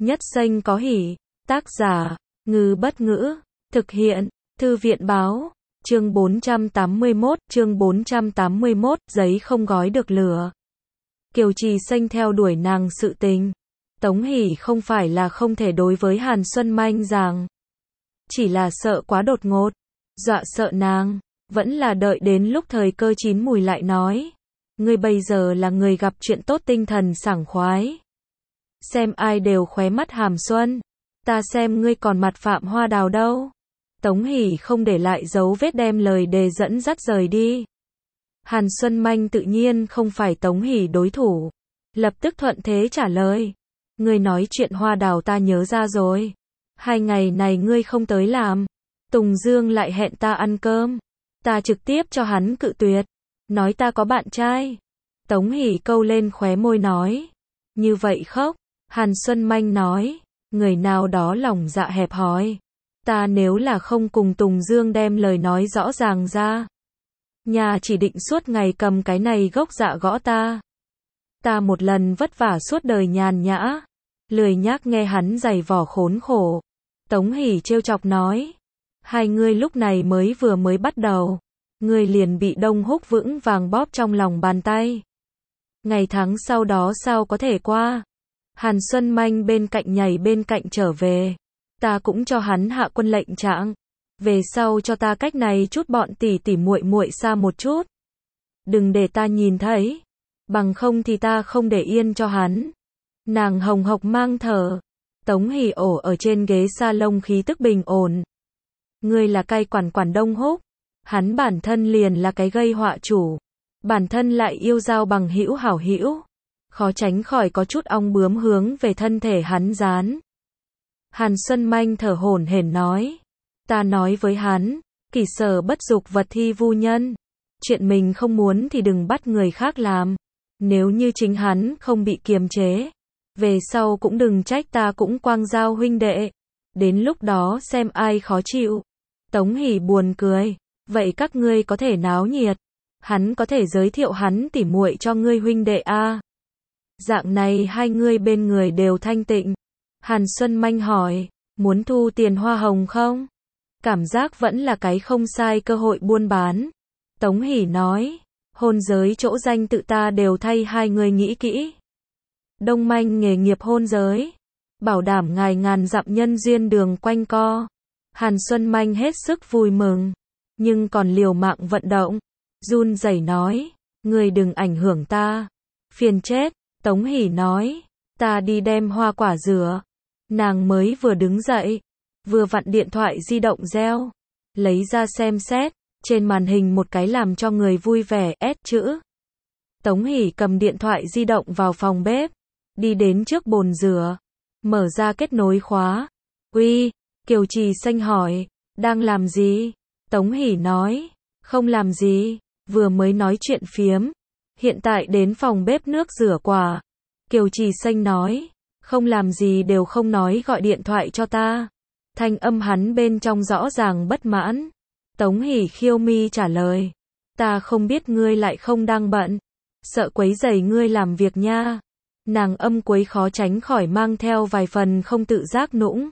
Nhất Xanh có hỉ. Tác giả, Ngư Bất Ngữ. Thực hiện, Thư viện Báo. Chương 481, giấy không gói được lửa. Kiều Trì Xanh theo đuổi nàng sự tình. Tống Hỷ không phải là không thể đối với Hàn Xuân Manh rằng. Chỉ là sợ quá đột ngột. Dọa sợ nàng. Vẫn là đợi đến lúc thời cơ chín mùi lại nói. Ngươi bây giờ là người gặp chuyện tốt tinh thần sảng khoái. Xem ai đều khóe mắt hàm xuân. Ta xem ngươi còn mặt Phạm Hoa Đào đâu. Tống Hỷ không để lại dấu vết đem lời đề dẫn dắt rời đi. Hàn Xuân Manh tự nhiên không phải Tống Hỷ đối thủ. Lập tức thuận thế trả lời. Ngươi nói chuyện Hoa Đào ta nhớ ra rồi. 2 ngày này ngươi không tới làm. Tùng Dương lại hẹn ta ăn cơm. Ta trực tiếp cho hắn cự tuyệt. Nói ta có bạn trai. Tống Hỷ câu lên khóe môi nói. Như vậy khóc. Hàn Xuân Manh nói. Người nào đó lòng dạ hẹp hòi. Ta nếu là không cùng Tùng Dương đem lời nói rõ ràng ra. Nhà chỉ định suốt ngày cầm cái này gốc dạ gõ ta. Ta một lần vất vả suốt đời nhàn nhã. Lười nhác nghe hắn giày vò khốn khổ. Tống Hỷ trêu chọc nói. Hai ngươi lúc này mới bắt đầu. Ngươi liền bị Đông Húc vững vàng bóp trong lòng bàn tay. Ngày tháng sau đó sao có thể qua. Hàn Xuân Manh bên cạnh nhảy bên cạnh trở về. Ta cũng cho hắn hạ quân lệnh trạng. Về sau cho ta cách này chút bọn tỷ tỷ muội muội xa một chút. Đừng để ta nhìn thấy. Bằng không thì ta không để yên cho hắn. Nàng hồng hộc mang thở. Tống Hỷ ổ ở trên ghế salon khí tức bình ổn. Ngươi là cai quản Đông Húc. Hắn bản thân liền là cái gây họa chủ. Bản thân lại yêu giao bằng hữu hảo hữu. Khó tránh khỏi có chút ong bướm hướng về thân thể hắn dán. Hàn Xuân Manh thở hổn hển nói. Ta nói với hắn, kỷ sở bất dục vật thi vu nhân. Chuyện mình không muốn thì đừng bắt người khác làm. Nếu như chính hắn không bị kiềm chế. Về sau cũng đừng trách ta cũng quang giao huynh đệ. Đến lúc đó xem ai khó chịu. Tống Hỷ buồn cười. Vậy các ngươi có thể náo nhiệt. Hắn có thể giới thiệu hắn tỉ muội cho ngươi huynh đệ a. Dạng này hai ngươi bên người đều thanh tịnh. Hàn Xuân Manh hỏi. Muốn thu tiền hoa hồng không? Cảm giác vẫn là cái không sai cơ hội buôn bán. Tống Hỷ nói. Hôn giới chỗ danh tự ta đều thay hai người nghĩ kỹ. Đông Manh nghề nghiệp hôn giới. Bảo đảm ngài ngàn dặm nhân duyên đường quanh co. Hàn Xuân Manh hết sức vui mừng. Nhưng còn liều mạng vận động. Run rẩy nói. Người đừng ảnh hưởng ta. Phiền chết. Tống Hỷ nói. Ta đi đem hoa quả rửa. Nàng mới vừa đứng dậy. Vừa vặn điện thoại di động reo. Lấy ra xem xét. Trên màn hình một cái làm cho người vui vẻ S chữ. Tống Hỷ cầm điện thoại di động vào phòng bếp. Đi đến trước bồn rửa. Mở ra kết nối khóa. Uy, Kiều Trì Xanh hỏi. Đang làm gì? Tống Hỷ nói. Không làm gì. Vừa mới nói chuyện phiếm. Hiện tại đến phòng bếp nước rửa quả. Kiều Trì Xanh nói. Không làm gì đều không nói gọi điện thoại cho ta. Thanh âm hắn bên trong rõ ràng bất mãn. Tống Hỷ khiêu mi trả lời. Ta không biết ngươi lại không đang bận. Sợ quấy rầy ngươi làm việc nha. Nàng âm cuối khó tránh khỏi mang theo vài phần không tự giác nũng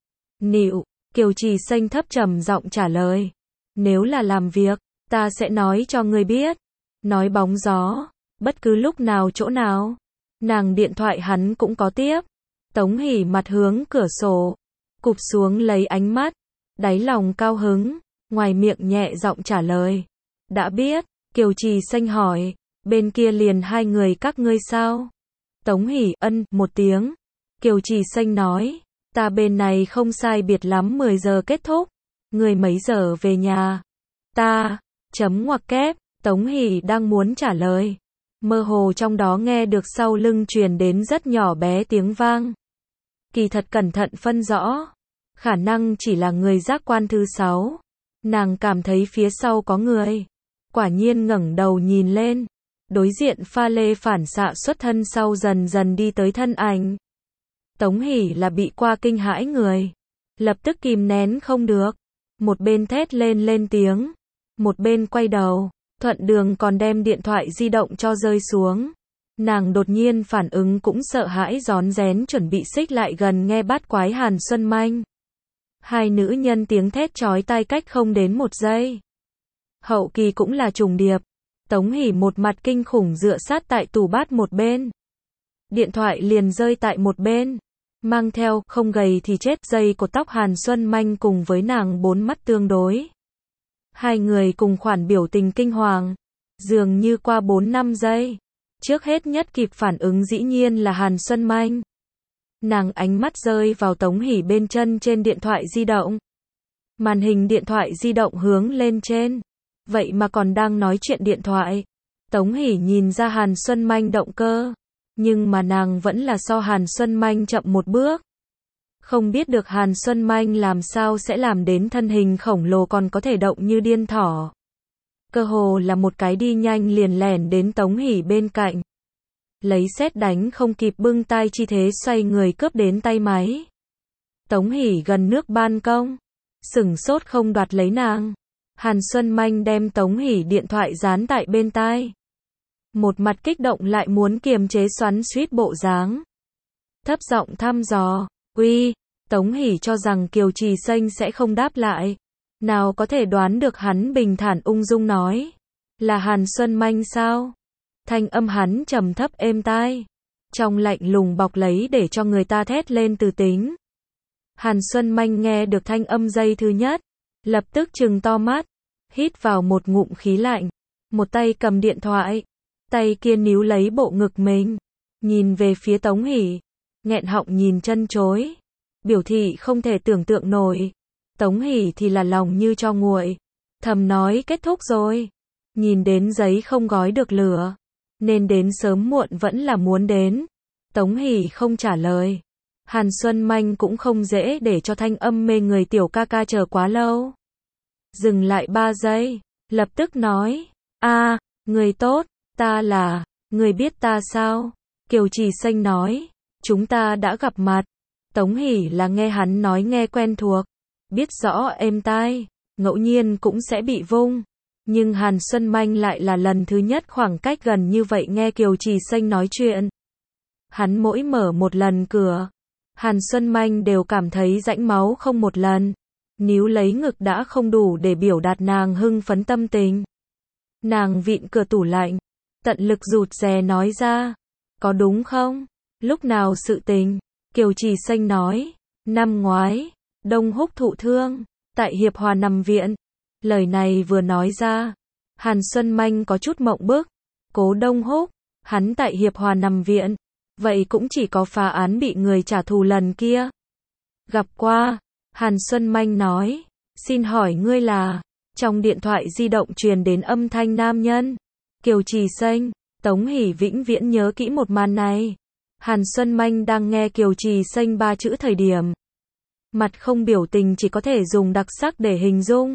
nịu. Kiều Trì Xanh thấp trầm giọng trả lời. Nếu là làm việc, ta sẽ nói cho ngươi biết. Nói bóng gió, bất cứ lúc nào chỗ nào. Nàng điện thoại hắn cũng có tiếp. Tống Hỷ mặt hướng cửa sổ. Cụp xuống lấy ánh mắt. Đáy lòng cao hứng. Ngoài miệng nhẹ giọng trả lời. Đã biết. Kiều Trì Xanh hỏi. Bên kia liền hai người các ngươi sao? Tống Hỷ ân một tiếng. Kiều Trì Xanh nói. Ta bên này không sai biệt lắm 10 giờ kết thúc. Người mấy giờ về nhà? Ta. Chấm ngoặc kép. Tống Hỷ đang muốn trả lời. Mơ hồ trong đó nghe được sau lưng truyền đến rất nhỏ bé tiếng vang. Kỳ thật cẩn thận phân rõ. Khả năng chỉ là người giác quan thứ 6. Nàng cảm thấy phía sau có người. Quả nhiên ngẩng đầu nhìn lên. Đối diện pha lê phản xạ xuất thân sau dần dần đi tới thân ảnh. Tống Hỷ là bị qua kinh hãi người. Lập tức kìm nén không được. Một bên thét lên tiếng. Một bên quay đầu. Thuận đường còn đem điện thoại di động cho rơi xuống. Nàng đột nhiên phản ứng cũng sợ hãi rón rén chuẩn bị xích lại gần nghe bát quái Hàn Xuân Manh. Hai nữ nhân tiếng thét chói tai cách không đến một giây. Hậu kỳ cũng là trùng điệp. Tống Hỷ một mặt kinh khủng dựa sát tại tủ bát một bên. Điện thoại liền rơi tại một bên. Mang theo, không gầy thì chết, dây cột tóc Hàn Xuân Manh cùng với nàng bốn mắt tương đối. Hai người cùng khoản biểu tình kinh hoàng. Dường như qua 4-5 giây. Trước hết nhất kịp phản ứng dĩ nhiên là Hàn Xuân Manh. Nàng ánh mắt rơi vào Tống Hỷ bên chân trên điện thoại di động. Màn hình điện thoại di động hướng lên trên. Vậy mà còn đang nói chuyện điện thoại. Tống Hỷ nhìn ra Hàn Xuân Manh động cơ. Nhưng mà nàng vẫn là so Hàn Xuân Manh chậm một bước. Không biết được Hàn Xuân Manh làm sao sẽ làm đến thân hình khổng lồ còn có thể động như điên thỏ. Cơ hồ là một cái đi nhanh liền lẻn đến Tống Hỷ bên cạnh. Lấy sét đánh không kịp bưng tay chi thế xoay người cướp đến tay máy. Tống Hỷ gần nước ban công. Sửng sốt không đoạt lấy nàng. Hàn Xuân Manh đem Tống Hỷ điện thoại dán tại bên tai. Một mặt kích động lại muốn kiềm chế xoắn xuýt bộ dáng. Thấp giọng thăm dò. Uy, Tống Hỷ cho rằng Kiều Trì Xanh sẽ không đáp lại. Nào có thể đoán được hắn bình thản ung dung nói. Là Hàn Xuân Manh sao? Thanh âm hắn trầm thấp êm tai. Trong lạnh lùng bọc lấy để cho người ta thét lên từ tính. Hàn Xuân Manh nghe được thanh âm giây thứ nhất. Lập tức trừng to mắt. Hít vào một ngụm khí lạnh. Một tay cầm điện thoại. Tay kia níu lấy bộ ngực mình. Nhìn về phía Tống Hỷ. Nghẹn họng nhìn chân chối. Biểu thị không thể tưởng tượng nổi. Tống Hỷ thì là lòng như cho nguội. Thầm nói kết thúc rồi. Nhìn đến giấy không gói được lửa. Nên đến sớm muộn vẫn là muốn đến. Tống Hỷ không trả lời. Hàn Xuân Manh cũng không dễ để cho thanh âm mê người tiểu ca ca chờ quá lâu. Dừng lại 3 giây. Lập tức nói. Người tốt. Ta là. Người biết ta sao? Kiều Trì Xanh nói. Chúng ta đã gặp mặt. Tống Hỷ là nghe hắn nói nghe quen thuộc. Biết rõ êm tai. Ngẫu nhiên cũng sẽ bị vung. Nhưng Hàn Xuân Manh lại là lần thứ nhất khoảng cách gần như vậy nghe Kiều Trì Xanh nói chuyện. Hắn mỗi mở một lần cửa. Hàn Xuân Manh đều cảm thấy rãnh máu không một lần. Níu lấy ngực đã không đủ để biểu đạt nàng hưng phấn tâm tình. Nàng vịn cửa tủ lạnh. Tận lực rụt rè nói ra. Có đúng không? Lúc nào sự tình? Kiều Trì Xanh nói. Năm ngoái. Đông Húc thụ thương. Tại Hiệp Hòa nằm viện. Lời này vừa nói ra. Hàn Xuân Manh có chút mộng bức. Cố Đông Húc. Hắn tại Hiệp Hòa nằm viện. Vậy cũng chỉ có phá án bị người trả thù lần kia. Gặp qua. Hàn Xuân Manh nói. Xin hỏi ngươi là. Trong điện thoại di động truyền đến âm thanh nam nhân. Kiều Trì Xanh. Tống Hỷ vĩnh viễn nhớ kỹ một màn này. Hàn Xuân Manh đang nghe Kiều Trì Xanh 3 chữ thời điểm. Mặt không biểu tình chỉ có thể dùng đặc sắc để hình dung.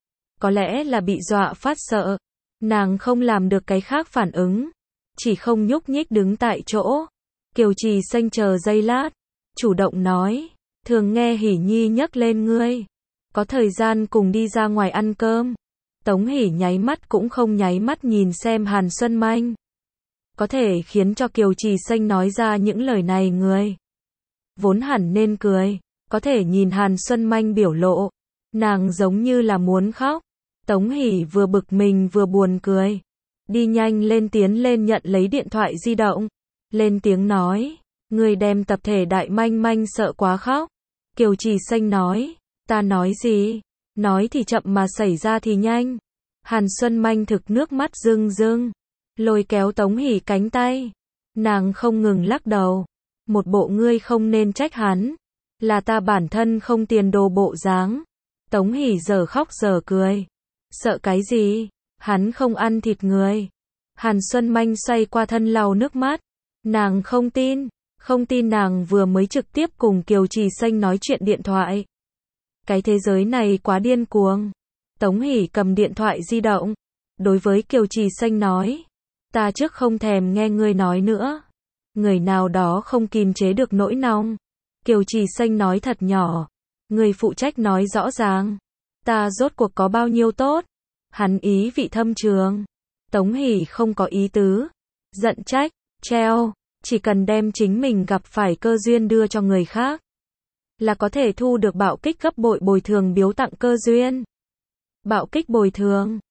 Có lẽ là bị dọa phát sợ. Nàng không làm được cái khác phản ứng. Chỉ không nhúc nhích đứng tại chỗ. Kiều Trì Xanh chờ giây lát. Chủ động nói. Thường nghe Hỷ Nhi nhắc lên ngươi. Có thời gian cùng đi ra ngoài ăn cơm. Tống Hỷ nháy mắt cũng không nháy mắt nhìn xem Hàn Xuân Manh. Có thể khiến cho Kiều Trì Xanh nói ra những lời này người. Vốn hẳn nên cười. Có thể nhìn Hàn Xuân Manh biểu lộ. Nàng giống như là muốn khóc. Tống Hỷ vừa bực mình vừa buồn cười. Đi nhanh lên tiến lên nhận lấy điện thoại di động. Lên tiếng nói. Người đem tập thể Đại Manh Manh sợ quá khóc. Kiều Trì Xanh nói. Ta nói gì? Nói thì chậm mà xảy ra thì nhanh. Hàn Xuân Manh thực nước mắt rưng rưng. Lôi kéo Tống Hỷ cánh tay. Nàng không ngừng lắc đầu. Một bộ ngươi không nên trách hắn. Là ta bản thân không tiền đồ bộ dáng. Tống Hỷ giờ khóc giờ cười. Sợ cái gì? Hắn không ăn thịt người. Hàn Xuân Manh xoay qua thân lau nước mắt. Nàng không tin. Không tin nàng vừa mới trực tiếp cùng Kiều Trì Xanh nói chuyện điện thoại. Cái thế giới này quá điên cuồng. Tống Hỷ cầm điện thoại di động. Đối với Kiều Trì Xanh nói. Ta trước không thèm nghe ngươi nói nữa. Người nào đó không kìm chế được nỗi nóng. Kiều Trì Xanh nói thật nhỏ. Người phụ trách nói rõ ràng. Ta rốt cuộc có bao nhiêu tốt. Hắn ý vị thâm trường. Tống Hỷ không có ý tứ. Giận trách. Treo, chỉ cần đem chính mình gặp phải cơ duyên đưa cho người khác, là có thể thu được bạo kích gấp bội bồi thường biếu tặng cơ duyên. Bạo kích bồi thường.